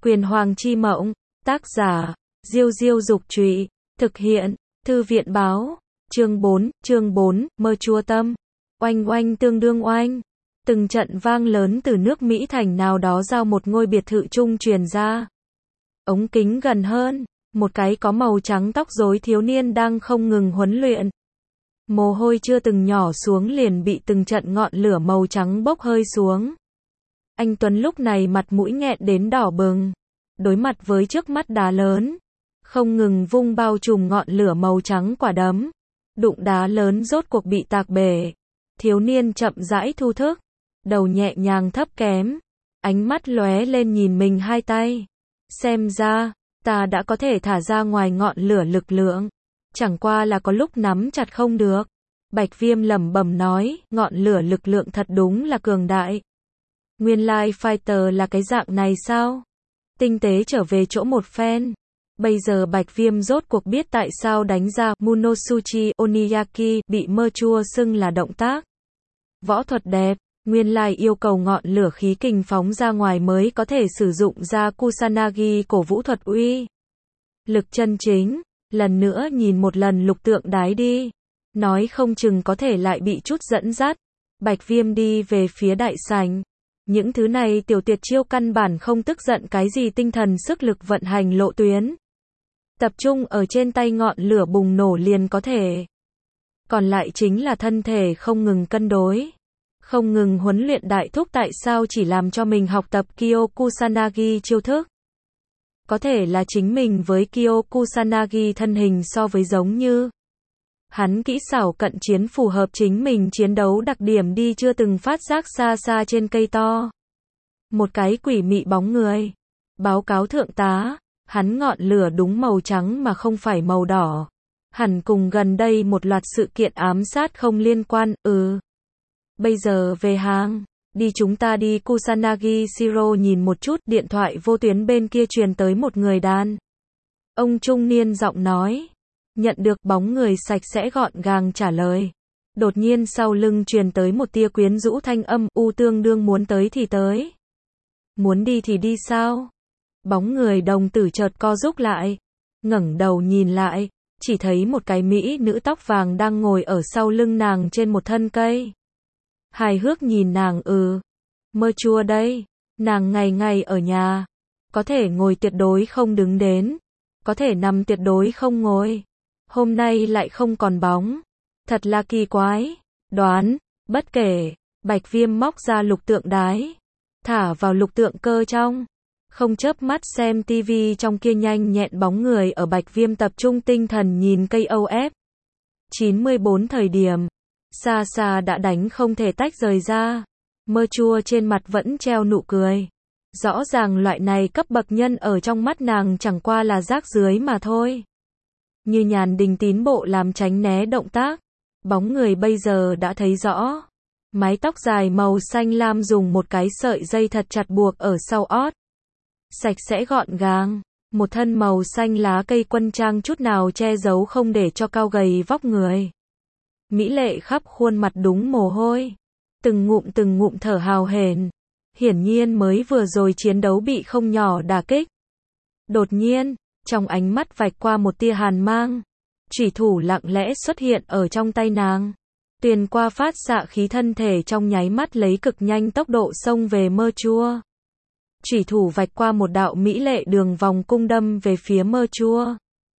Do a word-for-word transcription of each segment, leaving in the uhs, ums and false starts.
Quyền Hoàng Chi Mộng, tác giả, Diêu Diêu Dục Trụy, thực hiện, Thư viện Báo, chương bốn, chương bốn, Mơ Chua Tâm, oanh oanh tương đương oanh. Từng trận vang lớn từ nước Mỹ thành nào đó giao một ngôi biệt thự chung truyền ra. Ống kính gần hơn, một cái có màu trắng tóc rối thiếu niên đang không ngừng huấn luyện. Mồ hôi chưa từng nhỏ xuống liền bị từng trận ngọn lửa màu trắng bốc hơi xuống. Anh Tuấn lúc này mặt mũi nghẹn đến đỏ bừng, đối mặt với trước mắt đá lớn, không ngừng vung bao trùm ngọn lửa màu trắng quả đấm. Đụng đá lớn rốt cuộc bị tạc bể. Thiếu niên chậm rãi thu thức, đầu nhẹ nhàng thấp kém, ánh mắt lóe lên nhìn mình hai tay. Xem ra, ta đã có thể thả ra ngoài ngọn lửa lực lượng, chẳng qua là có lúc nắm chặt không được. Bạch Viêm lẩm bẩm nói, ngọn lửa lực lượng thật đúng là cường đại. Nguyên lai fighter là cái dạng này sao? Tinh tế trở về chỗ một phen. Bây giờ Bạch Viêm rốt cuộc biết tại sao đánh ra Munosuchi Oniyaki bị Mơ Chua xưng là động tác võ thuật đẹp. Nguyên lai yêu cầu ngọn lửa khí kình phóng ra ngoài mới có thể sử dụng ra Kusanagi cổ vũ thuật uy lực chân chính. Lần nữa nhìn một lần lục tượng đái đi, nói không chừng có thể lại bị chút dẫn dắt. Bạch Viêm đi về phía đại sảnh. Những thứ này tiểu tuyệt chiêu căn bản không tức giận cái gì tinh thần sức lực vận hành lộ tuyến. Tập trung ở trên tay ngọn lửa bùng nổ liền có thể. Còn lại chính là thân thể không ngừng cân đối, không ngừng huấn luyện đại thúc tại sao chỉ làm cho mình học tập Kyo Kusanagi chiêu thức. Có thể là chính mình với Kyo Kusanagi thân hình so với giống như. Hắn kỹ xảo cận chiến phù hợp chính mình chiến đấu đặc điểm đi chưa từng phát giác xa xa trên cây to. Một cái quỷ mị bóng người. Báo cáo thượng tá, hắn ngọn lửa đúng màu trắng mà không phải màu đỏ. Hẳn cùng gần đây một loạt sự kiện ám sát không liên quan, ừ. Bây giờ về hàng, đi chúng ta đi Kusanagi Shiro nhìn một chút, điện thoại vô tuyến bên kia truyền tới một người đàn ông trung niên giọng nói. Nhận được bóng người sạch sẽ gọn gàng trả lời. Đột nhiên sau lưng truyền tới một tia quyến rũ thanh âm, u tương đương muốn tới thì tới. Muốn đi thì đi sao? Bóng người đồng tử chợt co rúm lại. Ngẩng đầu nhìn lại, chỉ thấy một cái mỹ nữ tóc vàng đang ngồi ở sau lưng nàng trên một thân cây. Hài hước nhìn nàng ừ. Mơ Chua đây. Nàng ngày ngày ở nhà. Có thể ngồi tuyệt đối không đứng đến. Có thể nằm tuyệt đối không ngồi. Hôm nay lại không còn bóng. Thật là kỳ quái. Đoán, bất kể. Bạch Viêm móc ra lục tượng đái. Thả vào lục tượng cơ trong. Không chớp mắt xem tivi trong kia nhanh nhẹn bóng người ở Bạch Viêm tập trung tinh thần nhìn cây ô ép chín mươi bốn thời điểm. Xa xa đã đánh không thể tách rời ra. Mơ Chua trên mặt vẫn treo nụ cười. Rõ ràng loại này cấp bậc nhân ở trong mắt nàng chẳng qua là rác rưới mà thôi. Như Nhàn Đình tín bộ làm tránh né động tác. Bóng người bây giờ đã thấy rõ. Mái tóc dài màu xanh lam dùng một cái sợi dây thật chặt buộc ở sau ót. Sạch sẽ gọn gàng. Một thân màu xanh lá cây quân trang chút nào che giấu không để cho cao gầy vóc người. Mỹ lệ khắp khuôn mặt đúng mồ hôi. Từng ngụm từng ngụm thở hào hển. Hiển nhiên mới vừa rồi chiến đấu bị không nhỏ đả kích. Đột nhiên, trong ánh mắt vạch qua một tia hàn mang. Chủy thủ lặng lẽ xuất hiện ở trong tay nàng. Tuyền qua phát xạ khí thân thể trong nháy mắt lấy cực nhanh tốc độ xông về Mơ Chua. Chủy thủ vạch qua một đạo mỹ lệ đường vòng cung đâm về phía Mơ Chua.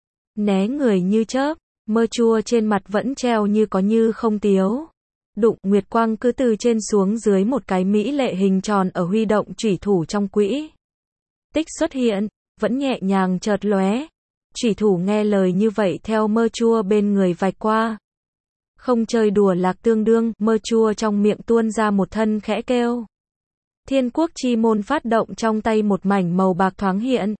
Né người như chớp, Mơ Chua trên mặt vẫn treo như có như không tiếu. Đụng nguyệt quang cứ từ trên xuống dưới một cái mỹ lệ hình tròn ở huy động chủy thủ trong quỹ tích xuất hiện, vẫn nhẹ nhàng chợt lóe. Chủy thủ nghe lời như vậy theo Mơ Chua bên người vạch qua. Không chơi đùa lạc tương đương, Mơ Chua trong miệng tuôn ra một thân khẽ kêu. Thiên quốc chi môn phát động trong tay một mảnh màu bạc thoáng hiện.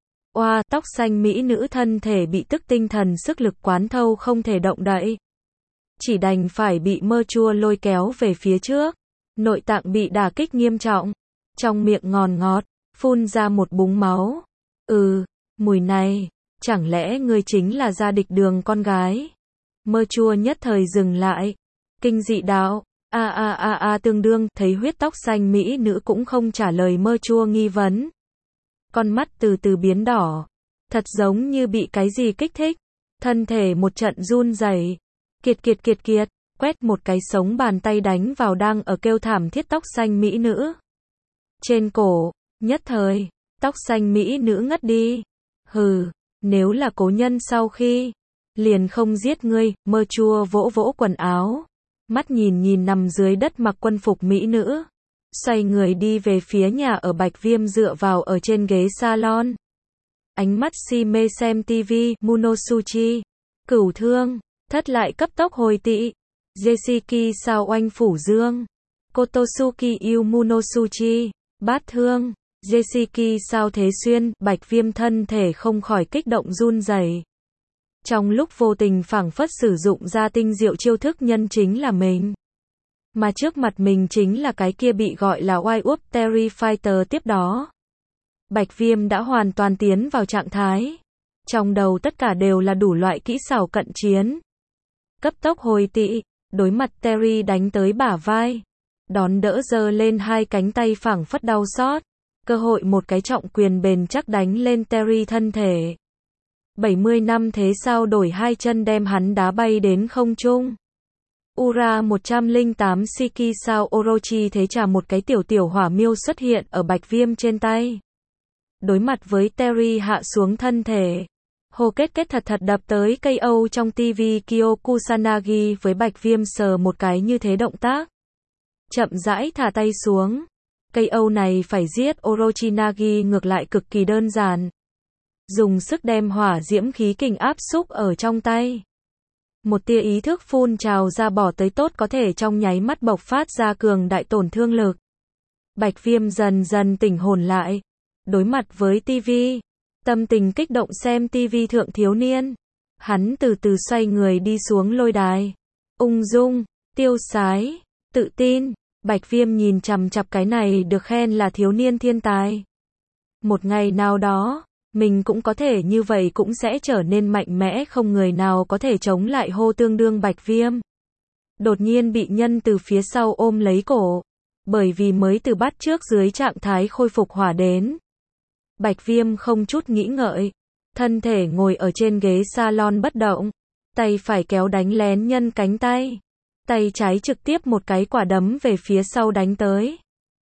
Oa, tóc xanh mỹ nữ thân thể bị tức tinh thần sức lực quán thâu không thể động đậy. Chỉ đành phải bị Mơ Chua lôi kéo về phía trước. Nội tạng bị đả kích nghiêm trọng. Trong miệng ngòn ngọt, phun ra một búng máu. Ừ, mùi này, chẳng lẽ ngươi chính là gia địch đường con gái? Mơ Chua nhất thời dừng lại. Kinh dị đạo, a a a a tương đương, thấy huyết tóc xanh mỹ nữ cũng không trả lời Mơ Chua nghi vấn. con mắt từ từ biến đỏ, thật giống như bị cái gì kích thích, thân thể một trận run rẩy. Kiệt kiệt kiệt kiệt, quét một cái sống bàn tay đánh vào đang ở kêu thảm thiết tóc xanh mỹ nữ. Trên cổ, nhất thời, tóc xanh mỹ nữ ngất đi. Hừ, nếu là cố nhân sau khi, liền không giết ngươi. Mơ chua vỗ vỗ quần áo, mắt nhìn nhìn nằm dưới đất mặc quân phục mỹ nữ, xoay người đi về phía nhà ở. Bạch Viêm dựa vào ở trên ghế salon, ánh mắt si mê xem tivi. Munosuchi, Cửu Thương, thất lại cấp tốc hồi tị. Jesiki sao oanh phủ dương. Kotosuki yêu Munosuchi, Bát Thương. Jesiki sao thế xuyên. Bạch Viêm thân thể không khỏi kích động run rẩy. Trong lúc vô tình phảng phất sử dụng ra tinh diệu chiêu thức nhân chính là mình, mà trước mặt mình chính là cái kia bị gọi là White Wolf Terry Fighter. Tiếp đó, Bạch Viêm đã hoàn toàn tiến vào trạng thái. Trong đầu tất cả đều là đủ loại kỹ xảo cận chiến. Cấp tốc hồi tị, đối mặt Terry đánh tới bả vai, đón đỡ giơ lên hai cánh tay phảng phất đau xót. Cơ hội một cái trọng quyền bền chắc đánh lên Terry thân thể. bảy mươi năm thế sao đổi hai chân đem hắn đá bay đến không trung. Ura một trăm lẻ tám Shiki sao Orochi thế trả một cái tiểu tiểu hỏa miêu xuất hiện ở Bạch Viêm trên tay. Đối mặt với Terry hạ xuống thân thể, hồ kết kết thật thật đập tới cây Âu trong tivi. Kyokusanagi với Bạch Viêm sờ một cái như thế động tác, chậm rãi thả tay xuống. Cây Âu này phải giết Orochinagi ngược lại cực kỳ đơn giản, dùng sức đem hỏa diễm khí kình áp xúc ở trong tay. Một tia ý thức phun trào ra bỏ tới tốt có thể trong nháy mắt bộc phát ra cường đại tổn thương lực. Bạch Viêm dần dần tỉnh hồn lại, đối mặt với tivi, tâm tình kích động xem tivi thượng thiếu niên. Hắn từ từ xoay người đi xuống lôi đài, ung dung, tiêu sái, tự tin. Bạch Viêm nhìn chằm chằm cái này được khen là thiếu niên thiên tài. Một ngày nào đó, mình cũng có thể như vậy, cũng sẽ trở nên mạnh mẽ, không người nào có thể chống lại. Hô tương đương Bạch Viêm đột nhiên bị nhân từ phía sau ôm lấy cổ, bởi vì mới từ bắt trước dưới trạng thái khôi phục hỏa đến. Bạch Viêm không chút nghĩ ngợi, thân thể ngồi ở trên ghế salon bất động, tay phải kéo đánh lén nhân cánh tay, tay trái trực tiếp một cái quả đấm về phía sau đánh tới.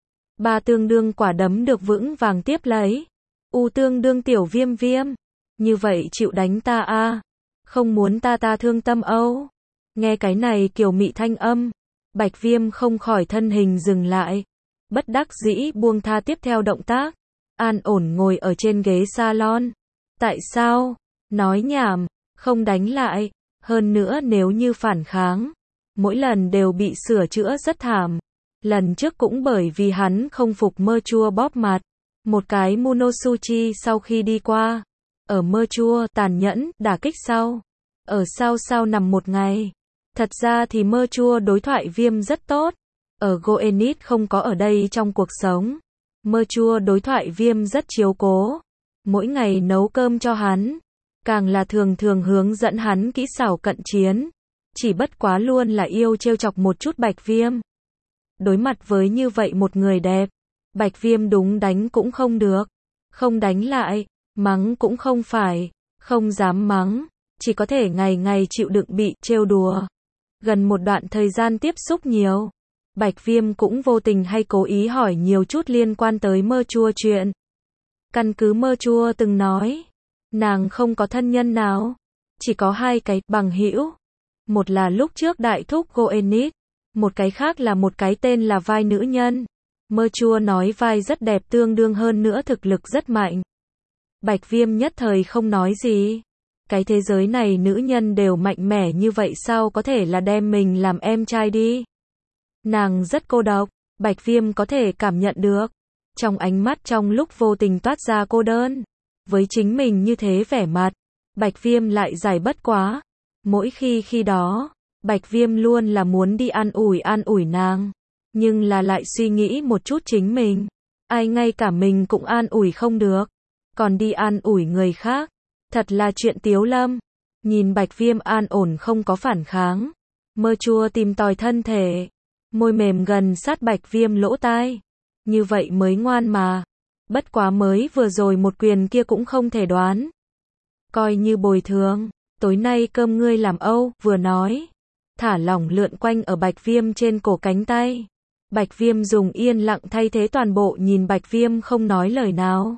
Ba tương đương quả đấm được vững vàng tiếp lấy. U tương đương tiểu Viêm Viêm, như vậy chịu đánh ta a, à? Không muốn ta ta thương tâm âu. Nghe cái này kiều mị thanh âm, Bạch Viêm không khỏi thân hình dừng lại, bất đắc dĩ buông tha tiếp theo động tác, an ổn ngồi ở trên ghế salon. Tại sao? Nói nhảm, không đánh lại, hơn nữa nếu như phản kháng, mỗi lần đều bị sửa chữa rất thảm. Lần trước cũng bởi vì hắn không phục mơ chua bóp mặt. Một cái Munosuchi sau khi đi qua, ở mơ chua tàn nhẫn đả kích sau, ở sao sao nằm một ngày. Thật ra thì mơ chua đối thoại Viêm rất tốt, ở Goenit không có ở đây trong cuộc sống. Mơ chua đối thoại Viêm rất chiếu cố, mỗi ngày nấu cơm cho hắn, càng là thường thường hướng dẫn hắn kỹ xảo cận chiến. Chỉ bất quá luôn là yêu trêu chọc một chút Bạch Viêm. Đối mặt với như vậy một người đẹp, Bạch Viêm đúng đánh cũng không được, không đánh lại, mắng cũng không phải, không dám mắng, chỉ có thể ngày ngày chịu đựng bị trêu đùa. Gần một đoạn thời gian tiếp xúc nhiều, Bạch Viêm cũng vô tình hay cố ý hỏi nhiều chút liên quan tới mơ chua chuyện. Căn cứ mơ chua từng nói, nàng không có thân nhân nào, chỉ có hai cái bằng hữu. Một là lúc trước đại thúc Goenit, một cái khác là một cái tên là Vai nữ nhân. Mơ chua nói Vai rất đẹp, tương đương hơn nữa thực lực rất mạnh. Bạch Viêm nhất thời không nói gì. Cái thế giới này nữ nhân đều mạnh mẽ như vậy sao có thể là đem mình làm em trai đi. Nàng rất cô độc, Bạch Viêm có thể cảm nhận được. Trong ánh mắt trong lúc vô tình toát ra cô đơn. Với chính mình như thế vẻ mặt, Bạch Viêm lại giải bất quá. Mỗi khi khi đó, Bạch Viêm luôn là muốn đi an ủi an ủi nàng. Nhưng là lại suy nghĩ một chút chính mình. Ai ngay cả mình cũng an ủi không được. Còn đi an ủi người khác. Thật là chuyện tiếu lâm. Nhìn Bạch Viêm an ổn không có phản kháng. Mơ chua tìm tòi thân thể. Môi mềm gần sát Bạch Viêm lỗ tai. Như vậy mới ngoan mà. Bất quá mới vừa rồi một quyền kia cũng không thể đoán. Coi như bồi thường, tối nay cơm ngươi làm âu, vừa nói. Thả lỏng lượn quanh ở Bạch Viêm trên cổ cánh tay. Bạch Viêm dùng yên lặng thay thế toàn bộ nhìn Bạch Viêm không nói lời nào.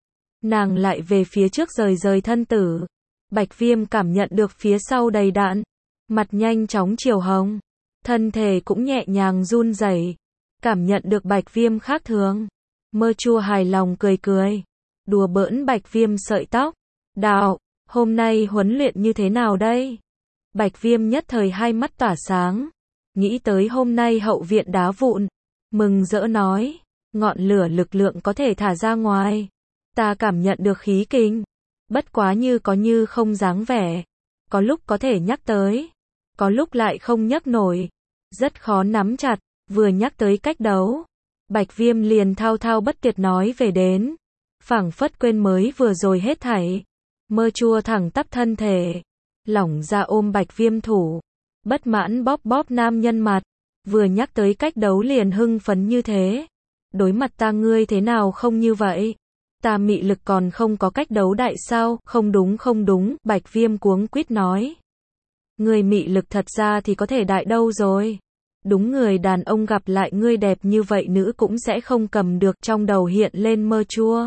Nàng lại về phía trước rời rời thân tử. Bạch Viêm cảm nhận được phía sau đầy đạn. Mặt nhanh chóng chiều hồng. Thân thể cũng nhẹ nhàng run rẩy. Cảm nhận được Bạch Viêm khác thường. Mơ Chua hài lòng cười cười. Đùa bỡn Bạch Viêm sợi tóc. Đạo, hôm nay huấn luyện như thế nào đây? Bạch Viêm nhất thời hai mắt tỏa sáng. Nghĩ tới hôm nay hậu viện đá vụn. Mừng rỡ nói. Ngọn lửa lực lượng có thể thả ra ngoài. Ta cảm nhận được khí kinh. Bất quá như có như không dáng vẻ. Có lúc có thể nhắc tới. Có lúc lại không nhắc nổi. Rất khó nắm chặt. Vừa nhắc tới cách đấu. Bạch Viêm liền thao thao bất tuyệt nói về đến. Phảng phất quên mới vừa rồi hết thảy. Mơ Chua thẳng tắp thân thể. Lỏng ra ôm Bạch Viêm thủ. Bất mãn bóp bóp nam nhân mặt. Vừa nhắc tới cách đấu liền hưng phấn như thế. Đối mặt ta ngươi thế nào không như vậy? Ta mị lực còn không có cách đấu đại sao? Không đúng không đúng, Bạch Viêm cuống quýt nói. Ngươi mị lực thật ra thì có thể đại đâu rồi? Đúng người đàn ông gặp lại ngươi đẹp như vậy nữ cũng sẽ không cầm được, trong đầu hiện lên Mơ Chua.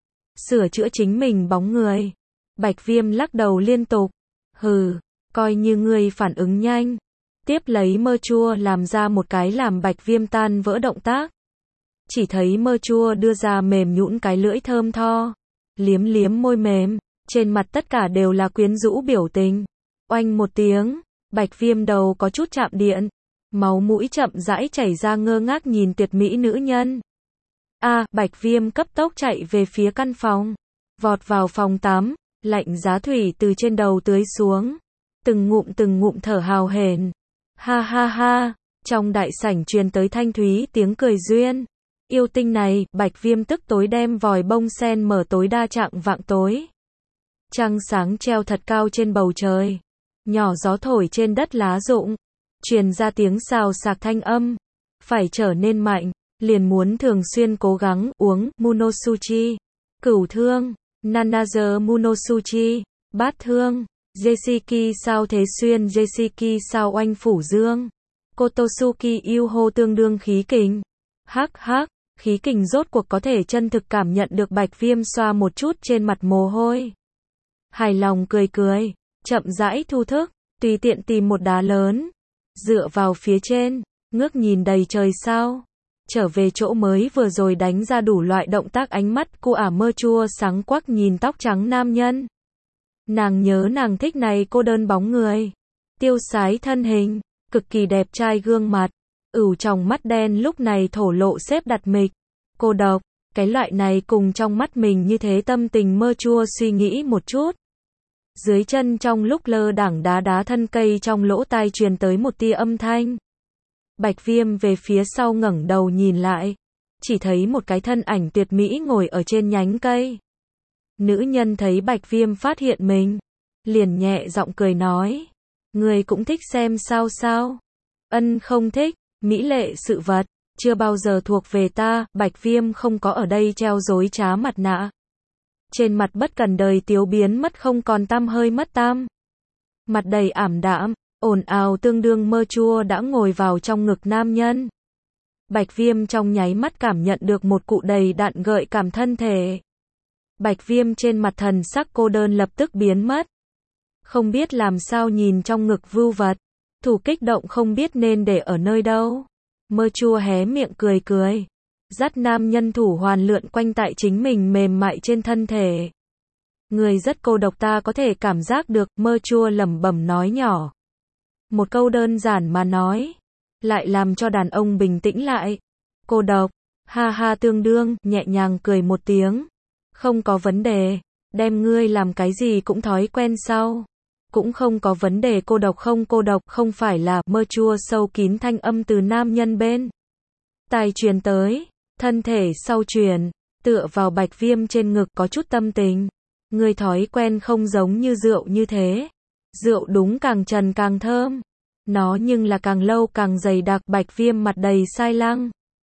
Sửa chữa chính mình bóng người. Bạch Viêm lắc đầu liên tục. Hừ, coi như ngươi phản ứng nhanh. Tiếp lấy Mơ Chua làm ra một cái làm Bạch Viêm tan vỡ động tác. Chỉ thấy Mơ Chua đưa ra mềm nhũn cái lưỡi thơm tho. Liếm liếm môi mềm. Trên mặt tất cả đều là quyến rũ biểu tình. Oanh một tiếng. Bạch Viêm đầu có chút chạm điện. Máu mũi chậm rãi chảy ra, ngơ ngác nhìn tuyệt mỹ nữ nhân. A, à, Bạch Viêm cấp tốc chạy về phía căn phòng. Vọt vào phòng tắm. Lạnh giá thủy từ trên đầu tưới xuống. Từng ngụm từng ngụm thở hào hển. Ha ha ha. Trong đại sảnh truyền tới thanh thúy tiếng cười duyên. Yêu tinh này, Bạch Viêm tức tối đem vòi bông sen mở tối đa trạng vạng tối. Trăng sáng treo thật cao trên bầu trời. Nhỏ gió thổi trên đất lá rụng. Truyền ra tiếng xào xạc thanh âm. Phải trở nên mạnh. Liền muốn thường xuyên cố gắng uống Munosuchi. Cửu thương. Nanager Munosuchi. Bát thương. Jesiki sao thế xuyên Jesiki sao oanh phủ dương. Kotosuki yêu hô tương đương khí kình. Hắc hắc. Khí kình rốt cuộc có thể chân thực cảm nhận được. Bạch Viêm xoa một chút trên mặt mồ hôi. Hài lòng cười cười. Chậm rãi thu thức. Tùy tiện tìm một đá lớn. Dựa vào phía trên. Ngước nhìn đầy trời sao. Trở về chỗ mới vừa rồi đánh ra đủ loại động tác, ánh mắt cô ả Mơ Chua sáng quắc nhìn tóc trắng nam nhân. Nàng nhớ nàng thích này cô đơn bóng người. Tiêu sái thân hình. Cực kỳ đẹp trai gương mặt. Ửu trong mắt đen lúc này thổ lộ xếp đặt mịch. Cô độc. Cái loại này cùng trong mắt mình như thế tâm tình Mơ Chua suy nghĩ một chút. Dưới chân trong lúc lơ đảng đá đá thân cây, trong lỗ tai truyền tới một tia âm thanh. Bạch Viêm về phía sau ngẩng đầu nhìn lại. Chỉ thấy một cái thân ảnh tuyệt mỹ ngồi ở trên nhánh cây. Nữ nhân thấy Bạch Viêm phát hiện mình. Liền nhẹ giọng cười nói. Người cũng thích xem sao sao? Ân không thích, mỹ lệ sự vật. Chưa bao giờ thuộc về ta. Bạch Viêm không có ở đây treo dối trá mặt nạ. Trên mặt bất cần đời tiếu biến mất không còn tăm hơi mất tam. Mặt đầy ảm đạm, ồn ào tương đương Mơ Chua đã ngồi vào trong ngực nam nhân. Bạch Viêm trong nháy mắt cảm nhận được một cụ đầy đặn gợi cảm thân thể. Bạch Viêm trên mặt thần sắc cô đơn lập tức biến mất. Không biết làm sao nhìn trong ngực vưu vật. Thủ kích động không biết nên để ở nơi đâu. Mơ Chua hé miệng cười cười. Dắt nam nhân thủ hoàn lượn quanh tại chính mình mềm mại trên thân thể. Người rất cô độc, ta có thể cảm giác được. Mơ Chua lẩm bẩm nói nhỏ. Một câu đơn giản mà nói. Lại làm cho đàn ông bình tĩnh lại. Cô độc. Ha ha tương đương, nhẹ nhàng cười một tiếng. Không có vấn đề. Đem ngươi làm cái gì cũng thói quen sau. Cũng không có vấn đề. Cô độc không cô độc không phải là. Mơ Chua sâu kín thanh âm từ nam nhân bên tai truyền tới. Thân thể sau truyền. Tựa vào Bạch Viêm trên ngực có chút tâm tình. Ngươi thói quen không giống như rượu như thế. Rượu đúng càng trần càng thơm. Nó nhưng là càng lâu càng dày đặc. Bạch Viêm mặt đầy sai lăng.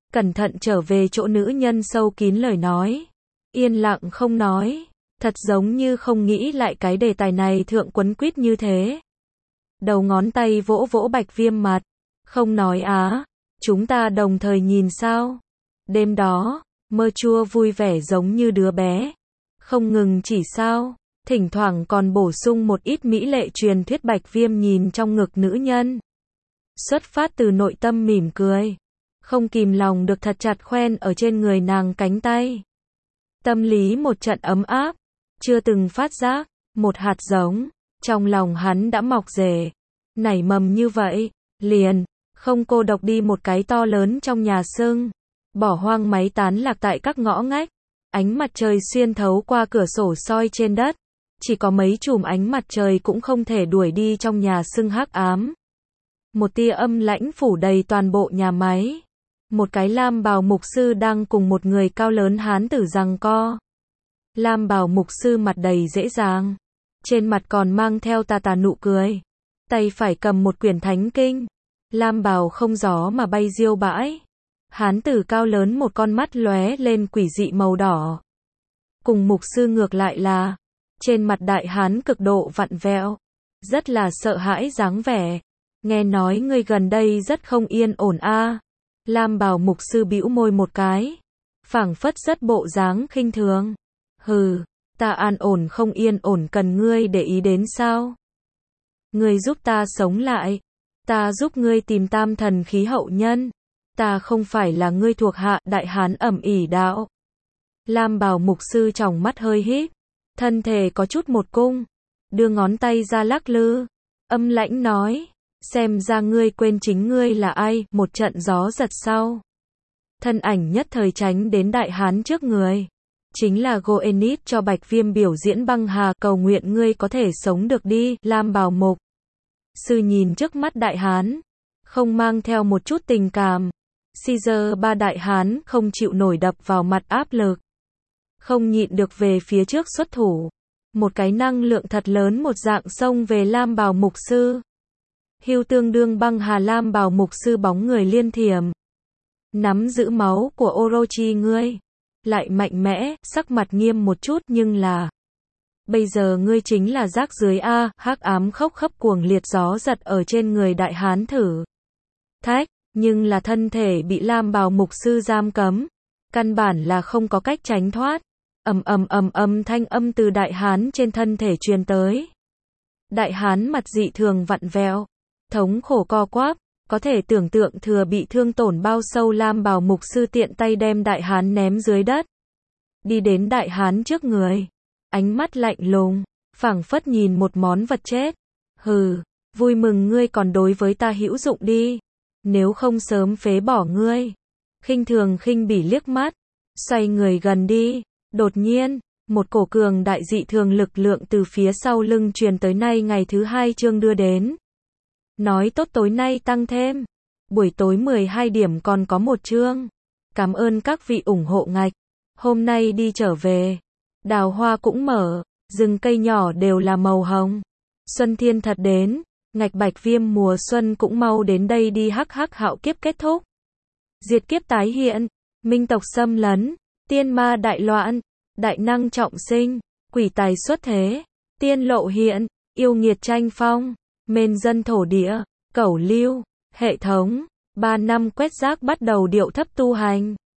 cẩn thận trở về chỗ nữ nhân sâu kín lời nói. Yên lặng không nói, thật giống như không nghĩ lại cái đề tài này thượng quấn quýt như thế. Đầu ngón tay vỗ vỗ Bạch Viêm mặt, không nói á, chúng ta đồng thời nhìn sao. Đêm đó, mơ chua vui vẻ giống như đứa bé, không ngừng chỉ sao, thỉnh thoảng còn bổ sung một ít mỹ lệ truyền thuyết. Bạch Viêm nhìn trong ngực nữ nhân, xuất phát từ nội tâm mỉm cười, không kìm lòng được thật chặt khoen ở trên người nàng cánh tay. Tâm lý một trận ấm áp, chưa từng phát giác, một hạt giống, trong lòng hắn đã mọc rễ, nảy mầm như vậy, liền, không cô độc đi một cái to lớn trong nhà sưng, bỏ hoang máy tán lạc tại các ngõ ngách, ánh mặt trời xuyên thấu qua cửa sổ soi trên đất, chỉ có mấy chùm ánh mặt trời cũng không thể đuổi đi trong nhà sưng hắc ám. Một tia âm lãnh phủ đầy toàn bộ nhà máy. Một cái lam bào mục sư đang cùng một người cao lớn hán tử giằng co. Lam bào mục sư mặt đầy dễ dàng, trên mặt còn mang theo tà tà nụ cười, tay phải cầm một quyển thánh kinh. Lam bào không gió mà bay diêu bãi. Hán tử cao lớn một con mắt lóe lên quỷ dị màu đỏ. Cùng mục sư ngược lại là, trên mặt đại hán cực độ vặn vẹo, rất là sợ hãi dáng vẻ. Nghe nói ngươi gần đây rất không yên ổn a. Lam bào mục sư bĩu môi một cái, phảng phất rất bộ dáng khinh thường. Hừ, ta an ổn không yên ổn cần ngươi để ý đến sao? Ngươi giúp ta sống lại, ta giúp ngươi tìm tam thần khí hậu nhân, ta không phải là ngươi thuộc hạ. Đại hán ầm ĩ đạo. Lam bào mục sư tròng mắt hơi híp, thân thể có chút một cung, đưa ngón tay ra lắc lư, âm lãnh nói, xem ra ngươi quên chính ngươi là ai. Một trận gió giật sau, thân ảnh nhất thời tránh đến đại hán trước người, chính là Goenit cho Bạch Viêm biểu diễn băng hà, cầu nguyện ngươi có thể sống được đi. Lam bào mục sư nhìn trước mắt đại hán, không mang theo một chút tình cảm. Caesar ba đại hán không chịu nổi đập vào mặt áp lực, không nhịn được về phía trước xuất thủ. Một cái năng lượng thật lớn một dạng xông về Lam bào mục sư. Hưu tương đương băng hà. Lam bào mục sư bóng người liên thiểm, nắm giữ máu của Orochi ngươi, lại mạnh mẽ, sắc mặt nghiêm một chút, nhưng là bây giờ ngươi chính là rác dưới a. Hắc ám khốc khấp cuồng liệt gió giật ở trên người đại hán thử thách, nhưng là thân thể bị Lam bào mục sư giam cấm, căn bản là không có cách tránh thoát. Ầm ầm ầm ầm thanh âm từ đại hán trên thân thể truyền tới. Đại hán mặt dị thường vặn vẹo, thống khổ co quắp, có thể tưởng tượng thừa bị thương tổn bao sâu. Lam bào mục sư tiện tay đem đại hán ném dưới đất, đi đến đại hán trước người, ánh mắt lạnh lùng, phảng phất nhìn một món vật chết. Hừ, vui mừng ngươi còn đối với ta hữu dụng đi, nếu không sớm phế bỏ ngươi. Khinh thường khinh bỉ liếc mắt, xoay người gần đi. Đột nhiên, một cổ cường đại dị thường lực lượng từ phía sau lưng truyền tới. Nay ngày thứ hai chương đưa đến. Nói tốt tối nay tăng thêm. Buổi tối mười hai điểm còn có một chương. Cảm ơn các vị ủng hộ ngạch. Hôm nay đi trở về, đào hoa cũng mở, rừng cây nhỏ đều là màu hồng. Xuân thiên thật đến, ngạch Bạch Viêm mùa xuân cũng mau đến đây đi. Hắc hắc hạo kiếp kết thúc, diệt kiếp tái hiện, minh tộc xâm lấn, tiên ma đại loạn, đại năng trọng sinh, quỷ tài xuất thế, tiên lộ hiện, yêu nghiệt tranh phong, mên dân thổ địa, cẩu lưu, hệ thống, ba năm quét rác bắt đầu điệu thấp tu hành.